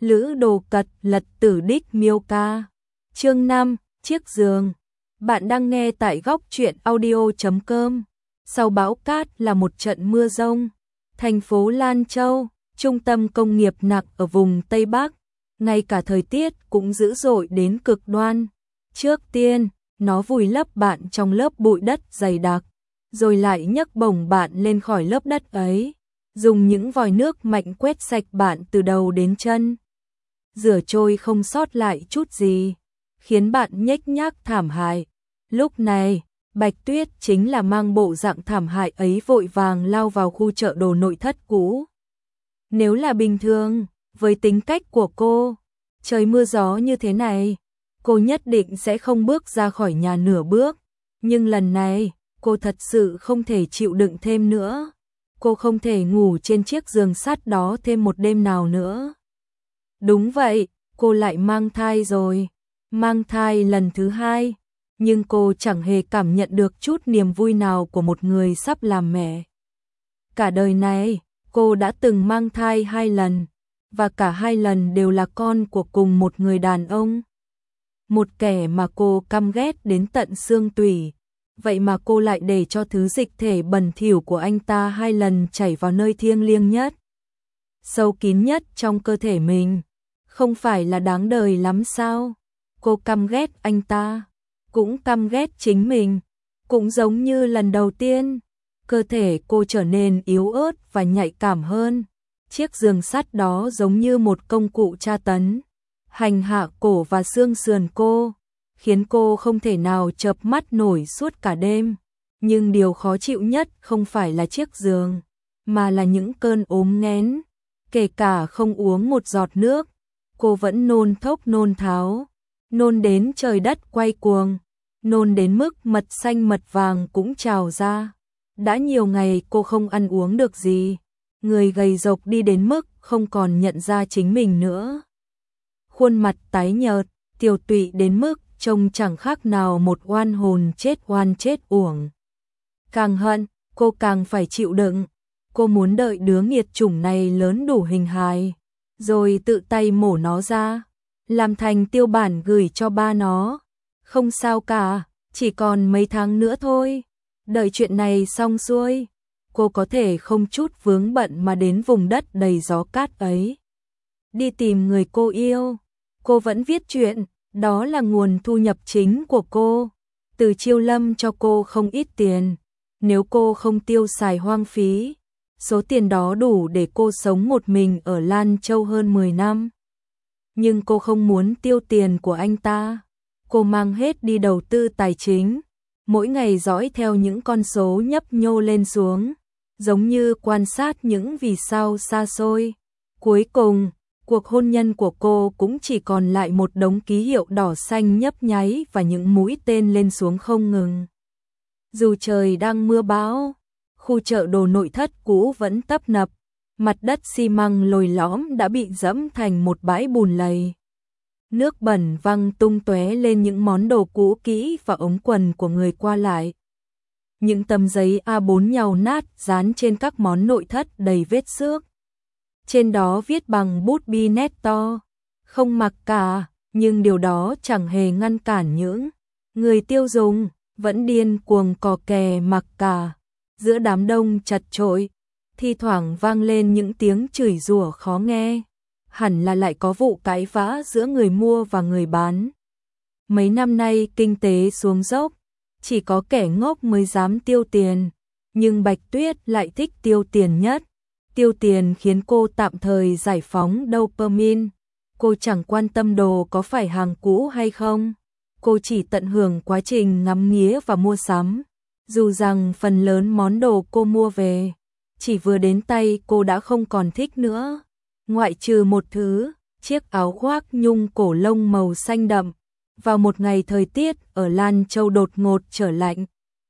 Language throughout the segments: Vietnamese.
Lữ Đồ Cật Lật Tử Đích Miêu Ca. Chương 5, chiếc giường. Bạn đang nghe tại góc truyện audio.com. Sau bão cát là một trận mưa rông. Thành phố Lan Châu, trung tâm công nghiệp nặng ở vùng Tây Bắc, ngay cả thời tiết cũng dữ dội đến cực đoan. Trước tiên, nó vùi lấp bạn trong lớp bụi đất dày đặc, rồi lại nhấc bổng bạn lên khỏi lớp đất ấy, dùng những vòi nước mạnh quét sạch bạn từ đầu đến chân, rửa trôi không sót lại chút gì, khiến bạn nhếch nhác thảm hại. Lúc này, Bạch Tuyết chính là mang bộ dạng thảm hại ấy vội vàng lao vào khu chợ đồ nội thất cũ. Nếu là bình thường, với tính cách của cô, trời mưa gió như thế này, cô nhất định sẽ không bước ra khỏi nhà nửa bước. Nhưng lần này, cô thật sự không thể chịu đựng thêm nữa. Cô không thể ngủ trên chiếc giường sắt đó thêm một đêm nào nữa. Đúng vậy, cô lại mang thai rồi. Mang thai lần thứ 2. Nhưng cô chẳng hề cảm nhận được chút niềm vui nào của một người sắp làm mẹ. Cả đời này, cô đã từng mang thai 2 lần, và cả 2 lần đều là con của cùng một người đàn ông. Một kẻ mà cô căm ghét đến tận xương tủy. Vậy mà cô lại để cho thứ dịch thể bẩn thỉu của anh ta 2 lần chảy vào nơi thiêng liêng nhất, sâu kín nhất trong cơ thể mình. Không phải là đáng đời lắm sao? Cô căm ghét anh ta, cũng căm ghét chính mình. Cũng giống như lần đầu tiên, cơ thể cô trở nên yếu ớt và nhạy cảm hơn. Chiếc giường sắt đó giống như một công cụ tra tấn, hành hạ cổ và xương sườn cô, khiến cô không thể nào chợp mắt nổi suốt cả đêm. Nhưng điều khó chịu nhất không phải là chiếc giường, mà là những cơn ốm nghén. Kể cả không uống một giọt nước, cô vẫn nôn thốc nôn tháo, nôn đến trời đất quay cuồng, nôn đến mức mật xanh mật vàng cũng trào ra. Đã nhiều ngày cô không ăn uống được gì, người gầy rộc đi đến mức không còn nhận ra chính mình nữa. Khuôn mặt tái nhợt, tiều tụy đến mức trông chẳng khác nào một oan hồn chết oan chết uổng. Càng hận, cô càng phải chịu đựng. Cô muốn đợi đứa nghiệt chủng này lớn đủ hình hài, rồi tự tay mổ nó ra, làm thành tiêu bản gửi cho ba nó. Không sao cả, chỉ còn mấy tháng nữa thôi. Đợi chuyện này xong xuôi, cô có thể không chút vướng bận mà đến vùng đất đầy gió cát ấy, đi tìm người cô yêu. Cô vẫn viết truyện, đó là nguồn thu nhập chính của cô. Từ Chiêu Lâm cho cô không ít tiền, nếu cô không tiêu xài hoang phí, số tiền đó đủ để cô sống một mình ở Lan Châu hơn 10 năm. Nhưng cô không muốn tiêu tiền của anh ta. Cô mang hết đi đầu tư tài chính, mỗi ngày dõi theo những con số nhấp nhô lên xuống, giống như quan sát những vì sao xa xôi. Cuối cùng, cuộc hôn nhân của cô cũng chỉ còn lại một đống ký hiệu đỏ xanh nhấp nháy và những mũi tên lên xuống không ngừng. Dù trời đang mưa bão, khu chợ đồ nội thất cũ vẫn tấp nập, mặt đất xi măng lồi lõm đã bị dẫm thành một bãi bùn lầy. Nước bẩn văng tung tóe lên những món đồ cũ kỹ và ống quần của người qua lại. Những tấm giấy A4 nhàu nát dán trên các món nội thất đầy vết xước. Trên đó viết bằng bút bi nét to, không mặc cả, nhưng điều đó chẳng hề ngăn cản những người tiêu dùng vẫn điên cuồng cò kè mặc cả. Giữa đám đông chật chội, thi thoảng vang lên những tiếng chửi rủa khó nghe. Hẳn là lại có vụ cãi vã giữa người mua và người bán. Mấy năm nay kinh tế xuống dốc, chỉ có kẻ ngốc mới dám tiêu tiền, nhưng Bạch Tuyết lại thích tiêu tiền nhất. Tiêu tiền khiến cô tạm thời giải phóng dopamine. Cô chẳng quan tâm đồ có phải hàng cũ hay không. Cô chỉ tận hưởng quá trình ngắm nghía và mua sắm. Dù rằng phần lớn món đồ cô mua về, chỉ vừa đến tay cô đã không còn thích nữa. Ngoại trừ một thứ, chiếc áo khoác nhung cổ lông màu xanh đậm. Vào một ngày thời tiết ở Lan Châu đột ngột trở lạnh,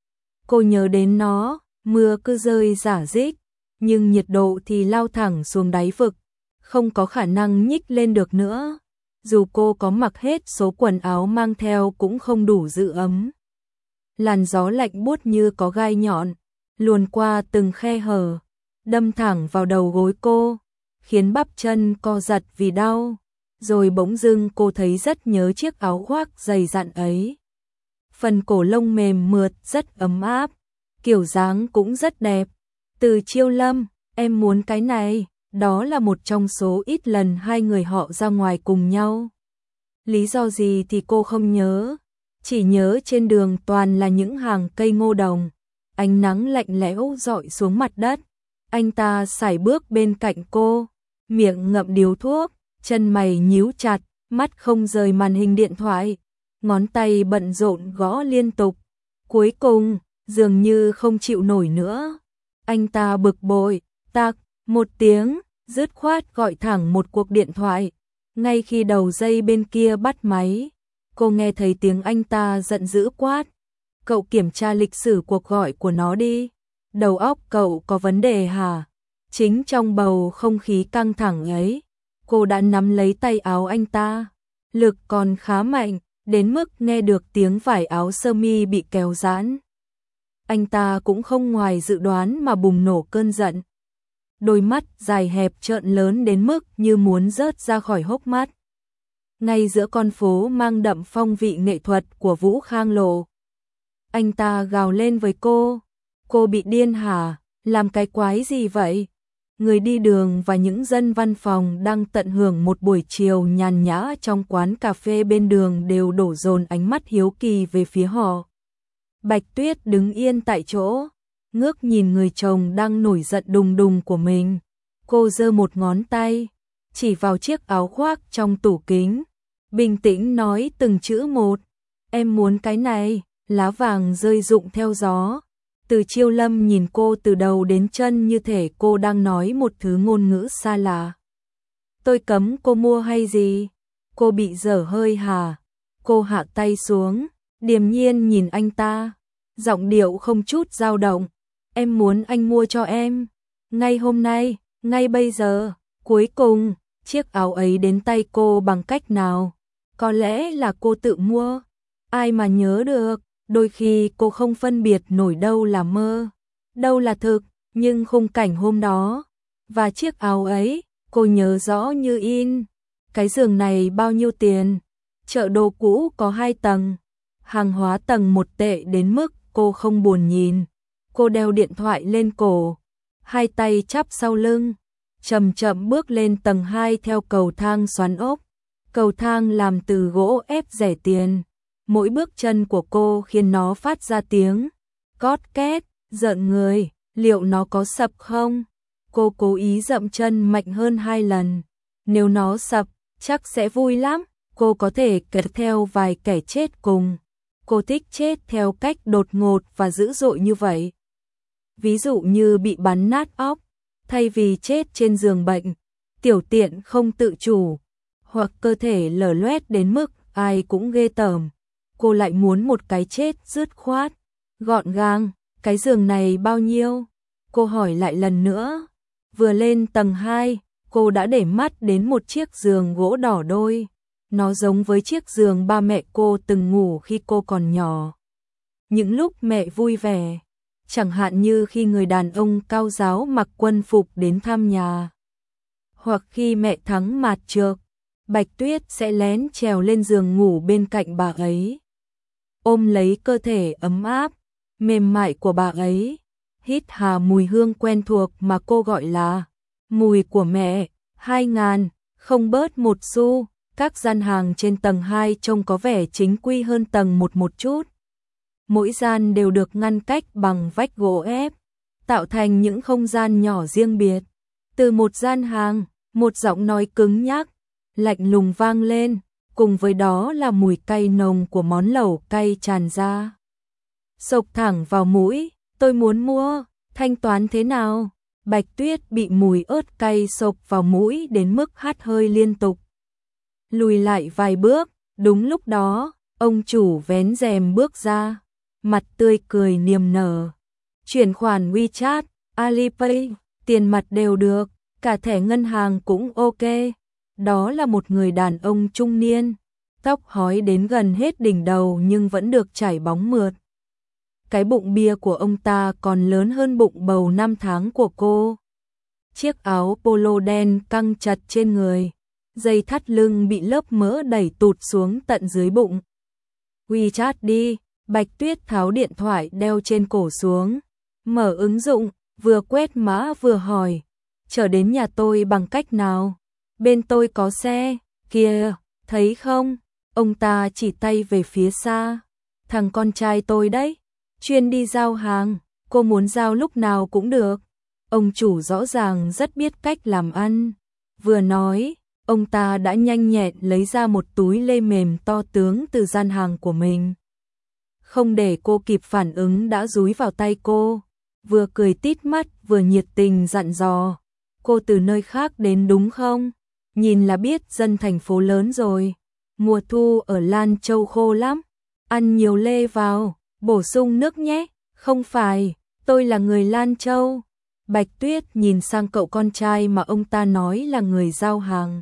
cô nhớ đến nó, mưa cứ rơi rả rích, nhưng nhiệt độ thì lao thẳng xuống đáy vực, không có khả năng nhích lên được nữa. Dù cô có mặc hết số quần áo mang theo cũng không đủ giữ ấm. Làn gió lạnh buốt như có gai nhọn, luồn qua từng khe hở, đâm thẳng vào đầu gối cô, khiến bắp chân co giật vì đau. rồi bỗng dưng cô thấy rất nhớ chiếc áo khoác dày dặn ấy. Phần cổ lông mềm mượt rất ấm áp, kiểu dáng cũng rất đẹp. Từ Chiêu Lâm, em muốn cái này, đó là một trong số ít lần hai người họ ra ngoài cùng nhau. Lý do gì thì cô không nhớ, chỉ nhớ trên đường toàn là những hàng cây ngô đồng, ánh nắng lạnh lẽo rọi xuống mặt đất. Anh ta sải bước bên cạnh cô, miệng ngậm điếu thuốc, chân mày nhíu chặt, mắt không rời màn hình điện thoại, ngón tay bận rộn gõ liên tục. Cuối cùng, dường như không chịu nổi nữa, anh ta bực bội, tạc một tiếng, dứt khoát gọi thẳng một cuộc điện thoại. Ngay khi đầu dây bên kia bắt máy, cô nghe thấy tiếng anh ta giận dữ quát: "Cậu kiểm tra lịch sử cuộc gọi của nó đi, đầu óc cậu có vấn đề hả?" Chính trong bầu không khí căng thẳng ấy, cô đã nắm lấy tay áo anh ta, lực còn khá mạnh, đến mức nghe được tiếng vải áo sơ mi bị kéo giãn. Anh ta cũng không ngoài dự đoán mà bùng nổ cơn giận. Đôi mắt dài hẹp trợn lớn đến mức như muốn rớt ra khỏi hốc mắt. Ngay giữa con phố mang đậm phong vị nghệ thuật của Vũ Khang Lộ, anh ta gào lên với cô bị điên hả, làm cái quái gì vậy? Người đi đường và những dân văn phòng đang tận hưởng một buổi chiều nhàn nhã trong quán cà phê bên đường đều đổ dồn ánh mắt hiếu kỳ về phía họ. Bạch Tuyết đứng yên tại chỗ, ngước nhìn người chồng đang nổi giận đùng đùng của mình. Cô giơ một ngón tay, chỉ vào chiếc áo khoác trong tủ kính, bình tĩnh nói từng chữ một: "Em muốn cái này." Lá vàng rơi rụng theo gió. Từ Chiêu Lâm nhìn cô từ đầu đến chân như thể cô đang nói một thứ ngôn ngữ xa lạ. "Tôi cấm cô mua hay gì? Cô bị dở hơi hả?" Cô hạ tay xuống, điềm nhiên nhìn anh ta, giọng điệu không chút dao động: "Em muốn anh mua cho em, ngay hôm nay, ngay bây giờ." Cuối cùng, chiếc áo ấy đến tay cô bằng cách nào? Có lẽ là cô tự mua, ai mà nhớ được. Đôi khi cô không phân biệt nổi đâu là mơ, đâu là thực, nhưng khung cảnh hôm đó và chiếc áo ấy, cô nhớ rõ như in. Cái giường này bao nhiêu tiền? Chợ đồ cũ có 2 tầng, hàng hóa tầng 1 tệ đến mức cô không buồn nhìn. Cô đeo điện thoại lên cổ, hai tay chắp sau lưng, chậm chậm bước lên tầng 2 theo cầu thang xoắn ốc. Cầu thang làm từ gỗ ép rẻ tiền. Mỗi bước chân của cô khiến nó phát ra tiếng cót két, rợn người, liệu nó có sập không? Cô cố ý dậm chân mạnh hơn 2 lần. Nếu nó sập, chắc sẽ vui lắm, cô có thể kết theo vài kẻ chết cùng. Cô thích chết theo cách đột ngột và dữ dội như vậy. Ví dụ như bị bắn nát óc, thay vì chết trên giường bệnh, tiểu tiện không tự chủ, hoặc cơ thể lở loét đến mức ai cũng ghê tởm. Cô lại muốn một cái chết dứt khoát, gọn gàng. Cái giường này bao nhiêu? Cô hỏi lại lần nữa. Vừa lên tầng 2, cô đã để mắt đến một chiếc giường gỗ đỏ đôi. Nó giống với chiếc giường ba mẹ cô từng ngủ khi cô còn nhỏ. Những lúc mẹ vui vẻ, chẳng hạn như khi người đàn ông cao giáo mặc quân phục đến thăm nhà, hoặc khi mẹ thắng mạt trược, Bạch Tuyết sẽ lén trèo lên giường ngủ bên cạnh bà ấy, ôm lấy cơ thể ấm áp, mềm mại của bà ấy, hít hà mùi hương quen thuộc mà cô gọi là mùi của mẹ. 2000, không bớt một xu. Các gian hàng trên tầng 2 trông có vẻ chính quy hơn tầng 1 một chút. Mỗi gian đều được ngăn cách bằng vách gỗ ép, tạo thành những không gian nhỏ riêng biệt. Từ một gian hàng, một giọng nói cứng nhắc, lạnh lùng vang lên, cùng với đó là mùi cay nồng của món lẩu cay tràn ra. Xộc thẳng vào mũi, tôi muốn mua, thanh toán thế nào? Bạch Tuyết bị mùi ớt cay xộc vào mũi đến mức hắt hơi liên tục. Lùi lại vài bước, đúng lúc đó, ông chủ vén rèm bước ra, mặt tươi cười niềm nở. Chuyển khoản WeChat, Alipay, tiền mặt đều được, cả thẻ ngân hàng cũng ok. Đó là một người đàn ông trung niên, tóc hói đến gần hết đỉnh đầu nhưng vẫn được chải bóng mượt. Cái bụng bia của ông ta còn lớn hơn bụng bầu 5 tháng của cô. Chiếc áo polo đen căng chặt trên người, dây thắt lưng bị lớp mỡ đẩy tụt xuống tận dưới bụng. WeChat đi, Bạch Tuyết tháo điện thoại đeo trên cổ xuống, mở ứng dụng, vừa quét mã vừa hỏi, chở đến nhà tôi bằng cách nào? Bên tôi có xe, kìa, thấy không? Ông ta chỉ tay về phía xa. Thằng con trai tôi đấy, chuyên đi giao hàng, cô muốn giao lúc nào cũng được. Ông chủ rõ ràng rất biết cách làm ăn. Vừa nói, ông ta đã nhanh nhẹn lấy ra một túi lê mềm to tướng từ gian hàng của mình. Không để cô kịp phản ứng đã dúi vào tay cô, vừa cười tít mắt vừa nhiệt tình dặn dò. Cô từ nơi khác đến đúng không? Nhìn là biết dân thành phố lớn rồi. Mùa thu ở Lan Châu khô lắm. Ăn nhiều lê vào, bổ sung nước nhé. Không phải, tôi là người Lan Châu. Bạch Tuyết nhìn sang cậu con trai mà ông ta nói là người giao hàng.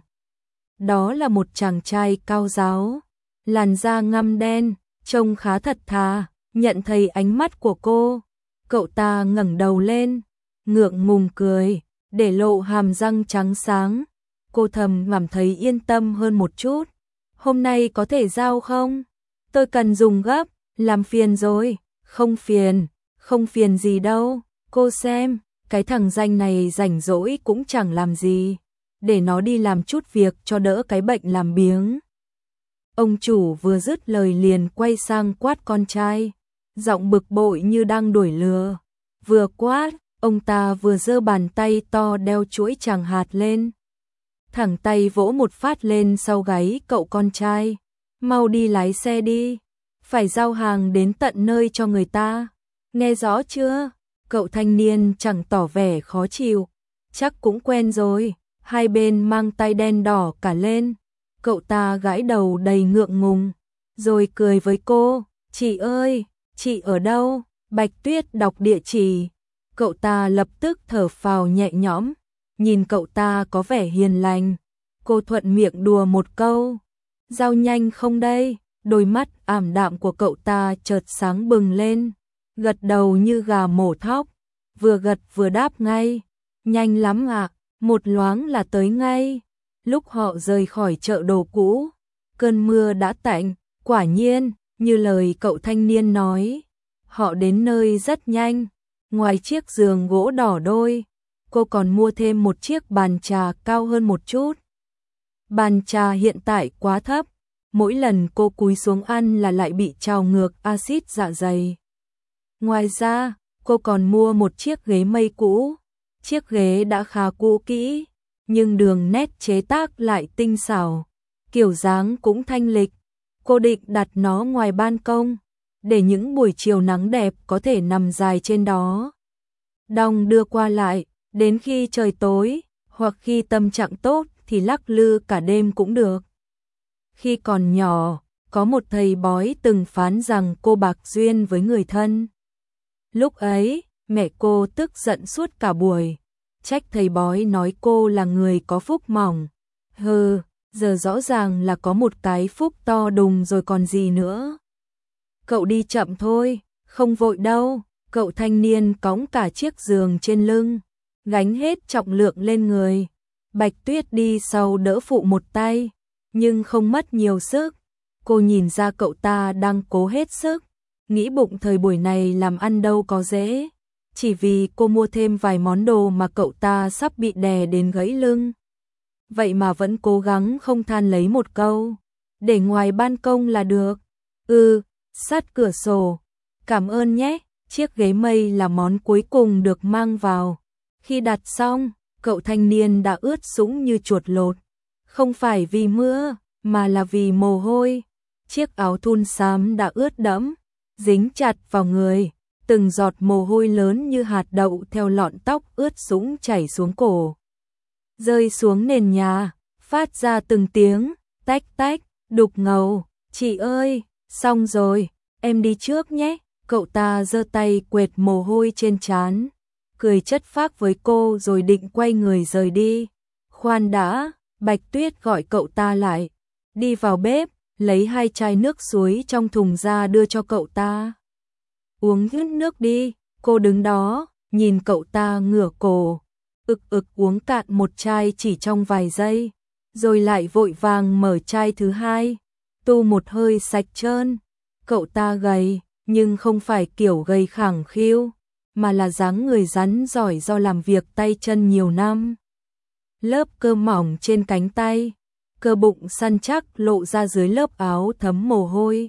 Đó là một chàng trai cao ráo, làn da ngăm đen, trông khá thật thà. Nhận thấy ánh mắt của cô, cậu ta ngẩng đầu lên, ngượng ngùng cười, để lộ hàm răng trắng sáng. Cô thầm cảm thấy yên tâm hơn một chút. Hôm nay có thể giao không? Tôi cần dùng gấp, làm phiền rồi. Không phiền gì đâu. Cô xem, cái thằng danh này rảnh rỗi cũng chẳng làm gì. Để nó đi làm chút việc cho đỡ cái bệnh làm biếng. Ông chủ vừa dứt lời liền quay sang quát con trai, giọng bực bội như đang đuổi lừa. Vừa quát, ông ta vừa giơ bàn tay to đeo chuỗi tràng hạt lên. Thẳng tay vỗ một phát lên sau gáy cậu con trai. Mau đi lái xe đi, phải giao hàng đến tận nơi cho người ta. Nghe rõ chưa? Cậu thanh niên chẳng tỏ vẻ khó chịu, chắc cũng quen rồi. Hai bên mang tay đen đỏ cả lên. Cậu ta gãi đầu đầy ngượng ngùng, rồi cười với cô. Chị ơi, chị ở đâu? Bạch Tuyết đọc địa chỉ. Cậu ta lập tức thở phào nhẹ nhõm, nhìn cậu ta có vẻ hiền lành. Cô thuận miệng đùa một câu. Giao nhanh không đây? Đôi mắt ảm đạm của cậu ta chợt sáng bừng lên, gật đầu như gà mổ thóc, vừa gật vừa đáp ngay. Nhanh lắm ạ, một loáng là tới ngay. Lúc họ rời khỏi chợ đồ cũ, cơn mưa đã tạnh, quả nhiên, như lời cậu thanh niên nói. Họ đến nơi rất nhanh, ngoài chiếc giường gỗ đỏ đôi, cô còn mua thêm một chiếc bàn trà cao hơn một chút. Bàn trà hiện tại quá thấp, mỗi lần cô cúi xuống ăn là lại bị trào ngược axit dạ dày. Ngoài ra, cô còn mua một chiếc ghế mây cũ. Chiếc ghế đã khá cũ kỹ, nhưng đường nét chế tác lại tinh xảo, kiểu dáng cũng thanh lịch. Cô định đặt nó ngoài ban công, để những buổi chiều nắng đẹp có thể nằm dài trên đó. Đong đưa qua lại, đến khi trời tối, hoặc khi tâm trạng tốt thì lắc lư cả đêm cũng được. Khi còn nhỏ, có một thầy bói từng phán rằng cô bạc duyên với người thân. Lúc ấy, mẹ cô tức giận suốt cả buổi, trách thầy bói nói cô là người có phúc mỏng. Giờ rõ ràng là có một cái phúc to đùng rồi còn gì nữa. Cậu đi chậm thôi, không vội đâu. Cậu thanh niên cõng cả chiếc giường trên lưng, gánh hết trọng lượng lên người. Bạch Tuyết đi sau đỡ phụ một tay, nhưng không mất nhiều sức. Cô nhìn ra cậu ta đang cố hết sức, nghĩ bụng thời buổi này làm ăn đâu có dễ. Chỉ vì cô mua thêm vài món đồ mà cậu ta sắp bị đè đến gãy lưng. Vậy mà vẫn cố gắng không than lấy một câu. Để ngoài ban công là được. Sát cửa sổ. Cảm ơn nhé. Chiếc ghế mây là món cuối cùng được mang vào. Khi đặt xong, cậu thanh niên đã ướt sũng như chuột lột. Không phải vì mưa, mà là vì mồ hôi. Chiếc áo thun xám đã ướt đẫm, dính chặt vào người. Từng giọt mồ hôi lớn như hạt đậu theo lọn tóc ướt sũng chảy xuống cổ, rơi xuống nền nhà, phát ra từng tiếng tách tách, đục ngầu. Chị ơi, xong rồi, em đi trước nhé. Cậu ta giơ tay quệt mồ hôi trên trán, cười chất phác với cô rồi định quay người rời đi. Khoan đã, Bạch Tuyết gọi cậu ta lại, đi vào bếp, lấy 2 chai nước suối trong thùng ra đưa cho cậu ta. Uống hết nước đi. Cô đứng đó, nhìn cậu ta ngửa cổ, uống cạn một chai chỉ trong vài giây. rồi lại vội vàng mở chai thứ hai, tu một hơi sạch trơn. Cậu ta gầy, nhưng không phải kiểu gầy khẳng khiu, mà là dáng người rắn giỏi do làm việc tay chân nhiều năm. Lớp cơ mỏng trên cánh tay, cơ bụng săn chắc lộ ra dưới lớp áo thấm mồ hôi.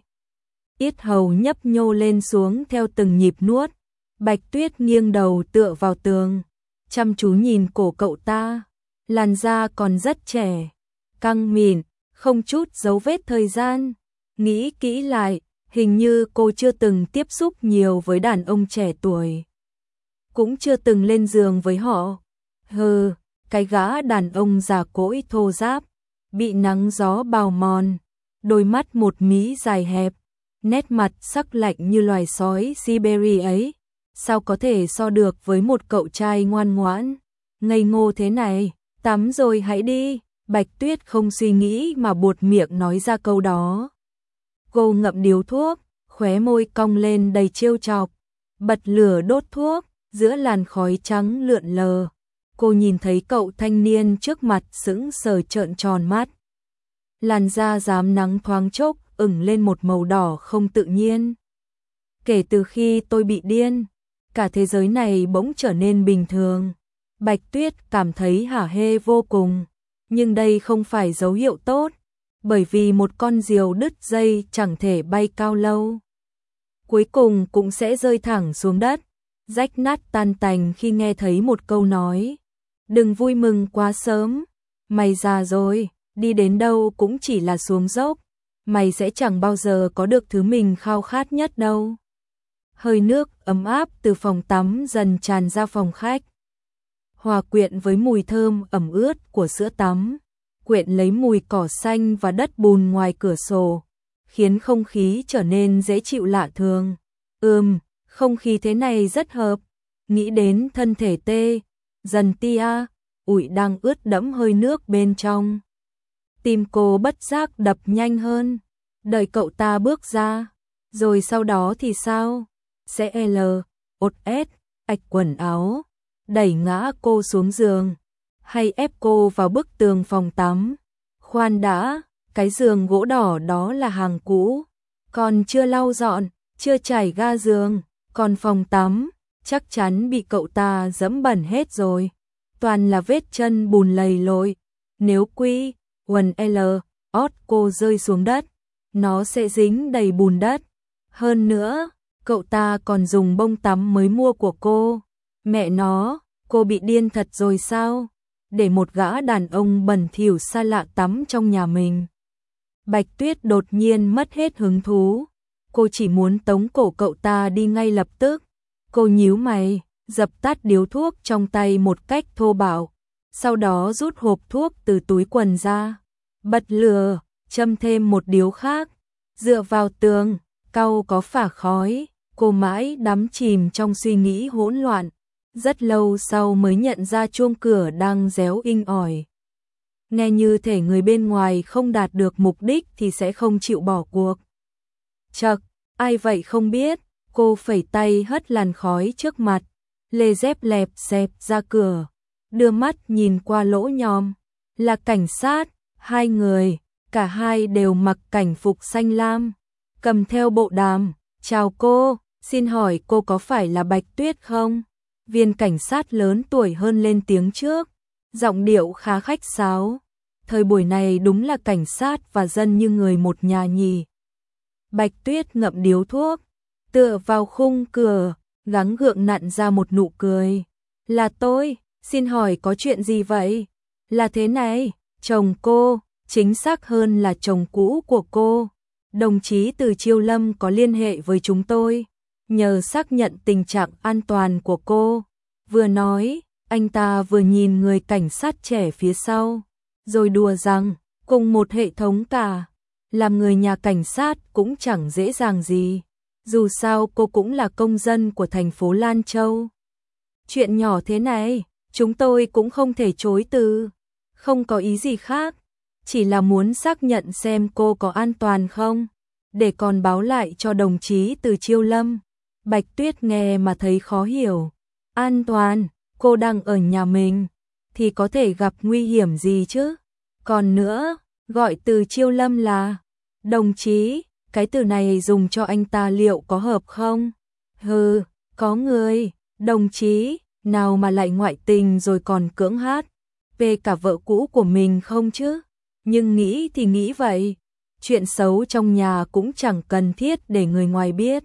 Yết hầu nhấp nhô lên xuống theo từng nhịp nuốt. Bạch Tuyết nghiêng đầu tựa vào tường, chăm chú nhìn cổ cậu ta. Làn da còn rất trẻ, căng mịn, không chút dấu vết thời gian. Nghĩ kỹ lại, hình như cô chưa từng tiếp xúc nhiều với đàn ông trẻ tuổi, cũng chưa từng lên giường với họ. Hừ, cái gã đàn ông già cỗi thô ráp, bị nắng gió bào mòn, đôi mắt một mí dài hẹp, nét mặt sắc lạnh như loài sói Siberia ấy, sao có thể so được với một cậu trai ngoan ngoãn, ngây ngô thế này. Tắm rồi hãy đi. Bạch Tuyết không suy nghĩ mà buột miệng nói ra câu đó. Cô ngậm điếu thuốc, khóe môi cong lên đầy trêu chọc, bật lửa đốt thuốc, giữa làn khói trắng lượn lờ. Cô nhìn thấy cậu thanh niên trước mặt sững sờ trợn tròn mắt. Làn da rám nắng thoáng chốc ửng lên một màu đỏ không tự nhiên. Kể từ khi tôi bị điên, cả thế giới này bỗng trở nên bình thường. Bạch Tuyết cảm thấy hả hê vô cùng, nhưng đây không phải dấu hiệu tốt, bởi vì một con diều đứt dây chẳng thể bay cao lâu. Cuối cùng cũng sẽ rơi thẳng xuống đất, rách nát tan tành khi nghe thấy một câu nói. Đừng vui mừng quá sớm, mày già rồi, đi đến đâu cũng chỉ là xuống dốc, mày sẽ chẳng bao giờ có được thứ mình khao khát nhất đâu. Hơi nước ấm áp từ phòng tắm dần tràn ra phòng khách, hòa quyện với mùi thơm ẩm ướt của sữa tắm, quyện lấy mùi cỏ xanh và đất bùn ngoài cửa sổ, khiến không khí trở nên dễ chịu lạ thường. Không khí thế này rất hợp. Nghĩ đến thân thể tê dần tia ủi đang ướt đẫm hơi nước bên trong, tim cô bất giác đập nhanh hơn. Đợi cậu ta bước ra, rồi sau đó thì sao? Sẽ ốt ét ạch quần áo, đẩy ngã cô xuống giường, hay ép cô vào bức tường phòng tắm. Khoan đã, cái giường gỗ đỏ đó là hàng cũ, còn chưa lau dọn, chưa trải ga giường, còn phòng tắm chắc chắn bị cậu ta dẫm bẩn hết rồi, toàn là vết chân bùn lầy lội. Nếu quần cô rơi xuống đất, nó sẽ dính đầy bùn đất. Hơn nữa, cậu ta còn dùng bông tắm mới mua của cô. Mẹ nó, cô bị điên thật rồi sao? Để một gã đàn ông bẩn thỉu xa lạ tắm trong nhà mình. Bạch Tuyết đột nhiên mất hết hứng thú. Cô chỉ muốn tống cổ cậu ta đi ngay lập tức. Cô nhíu mày, dập tắt điếu thuốc trong tay một cách thô bạo, sau đó rút hộp thuốc từ túi quần ra, bật lửa, châm thêm một điếu khác, dựa vào tường, cau có phả khói. Cô mãi đắm chìm trong suy nghĩ hỗn loạn, rất lâu sau mới nhận ra chuông cửa đang réo inh ỏi. Nghe như thể người bên ngoài không đạt được mục đích thì sẽ không chịu bỏ cuộc. Chậc, ai vậy không biết. Cô phẩy tay hất làn khói trước mặt, lê dép lẹp xẹp ra cửa, đưa mắt nhìn qua lỗ nhòm. Là cảnh sát, hai người, cả hai đều mặc cảnh phục xanh lam, cầm theo bộ đàm. Chào cô, xin hỏi cô có phải là Bạch Tuyết không? Viên cảnh sát lớn tuổi hơn lên tiếng trước, giọng điệu khá khách sáo. Thời buổi này đúng là cảnh sát và dân như người một nhà nhỉ. Bạch Tuyết ngậm điếu thuốc, tựa vào khung cửa, gắng gượng nặn ra một nụ cười. Là tôi, xin hỏi có chuyện gì vậy? Là thế này, chồng cô, chính xác hơn là chồng cũ của cô, đồng chí Từ Chiêu Lâm có liên hệ với chúng tôi, nhờ xác nhận tình trạng an toàn của cô. Vừa nói, anh ta vừa nhìn người cảnh sát trẻ phía sau, rồi đùa rằng, cùng một hệ thống cả, làm người nhà cảnh sát cũng chẳng dễ dàng gì. Dù sao cô cũng là công dân của thành phố Lan Châu. Chuyện nhỏ thế này, chúng tôi cũng không thể chối từ. Không có ý gì khác, chỉ là muốn xác nhận xem cô có an toàn không, để còn báo lại cho đồng chí Từ Chiêu Lâm. Bạch Tuyết nghe mà thấy khó hiểu. An toàn, cô đang ở nhà mình, thì có thể gặp nguy hiểm gì chứ? Còn nữa, gọi Từ Chiêu Lâm là đồng chí, cái từ này dùng cho anh ta liệu có hợp không? Hừ, có người, đồng chí, nào mà lại ngoại tình rồi còn cưỡng hát về cả vợ cũ của mình không chứ? Nhưng nghĩ thì nghĩ vậy, chuyện xấu trong nhà cũng chẳng cần thiết để người ngoài biết.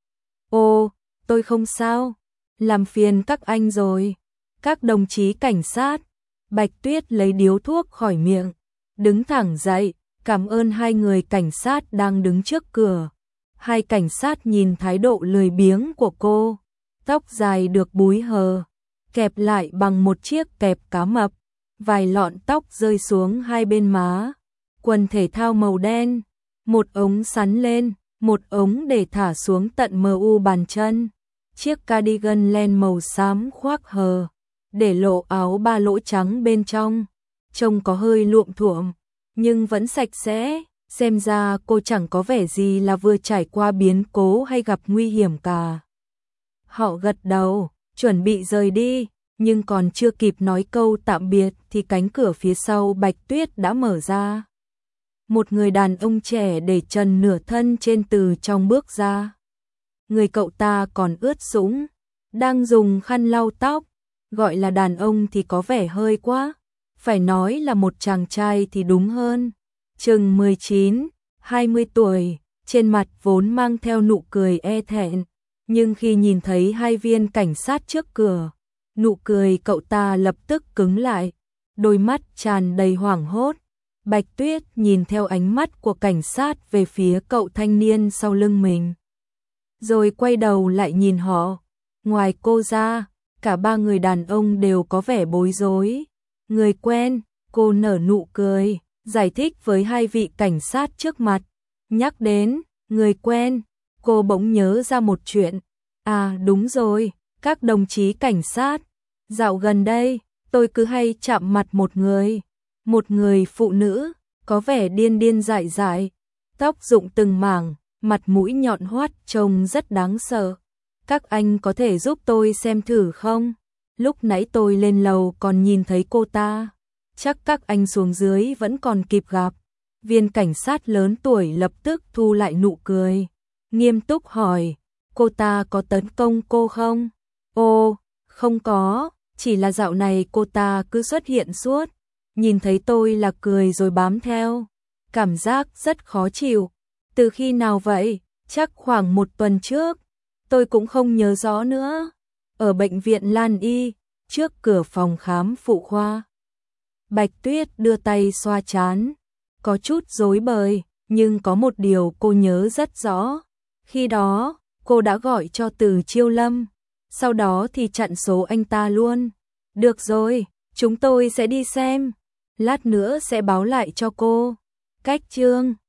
Ô, tôi không sao, làm phiền các anh rồi. Các đồng chí cảnh sát. Bạch Tuyết lấy điếu thuốc khỏi miệng, đứng thẳng dậy, cảm ơn hai người cảnh sát đang đứng trước cửa. Hai cảnh sát nhìn thái độ lười biếng của cô, tóc dài được búi hờ, kẹp lại bằng một chiếc kẹp cá mập, vài lọn tóc rơi xuống hai bên má, quần thể thao màu đen, một ống sắn lên, một ống để thả xuống tận mu bàn chân, chiếc cardigan len màu xám khoác hờ, để lộ áo ba lỗ trắng bên trong, trông có hơi luộm thuộm, nhưng vẫn sạch sẽ, xem ra cô chẳng có vẻ gì là vừa trải qua biến cố hay gặp nguy hiểm cả. Họ gật đầu, chuẩn bị rời đi, nhưng còn chưa kịp nói câu tạm biệt thì cánh cửa phía sau Bạch Tuyết đã mở ra. Một người đàn ông trẻ để trần nửa thân trên từ trong bước ra. Người cậu ta còn ướt sũng, đang dùng khăn lau tóc, gọi là đàn ông thì có vẻ hơi quá, phải nói là một chàng trai thì đúng hơn. Chừng 19, 20 tuổi, trên mặt vốn mang theo nụ cười e thẹn, nhưng khi nhìn thấy hai viên cảnh sát trước cửa, nụ cười cậu ta lập tức cứng lại, đôi mắt tràn đầy hoảng hốt. Bạch Tuyết nhìn theo ánh mắt của cảnh sát về phía cậu thanh niên sau lưng mình, rồi quay đầu lại nhìn họ. Ngoài cô ra, cả ba người đàn ông đều có vẻ bối rối. Người quen, cô nở nụ cười, giải thích với hai vị cảnh sát trước mặt. Nhắc đến người quen, cô bỗng nhớ ra một chuyện. À đúng rồi, các đồng chí cảnh sát, dạo gần đây, tôi cứ hay chạm mặt một người phụ nữ, có vẻ điên điên dại dại, tóc rụng từng mảng, mặt mũi nhọn hoắt trông rất đáng sợ. Các anh có thể giúp tôi xem thử không? Lúc nãy tôi lên lầu còn nhìn thấy cô ta. Chắc các anh xuống dưới vẫn còn kịp gặp. Viên cảnh sát lớn tuổi lập tức thu lại nụ cười, nghiêm túc hỏi, cô ta có tấn công cô không? Ô, không có, chỉ là dạo này cô ta cứ xuất hiện suốt, nhìn thấy tôi là cười rồi bám theo. Cảm giác rất khó chịu. Từ khi nào vậy? Chắc khoảng một tuần trước. Tôi cũng không nhớ rõ nữa. Ở bệnh viện Lan Y, trước cửa phòng khám phụ khoa. Bạch Tuyết đưa tay xoa trán, có chút rối bời, nhưng có một điều cô nhớ rất rõ. Khi đó, cô đã gọi cho Từ Chiêu Lâm, sau đó thì chặn số anh ta luôn. Được rồi, chúng tôi sẽ đi xem, lát nữa sẽ báo lại cho cô. Cách chương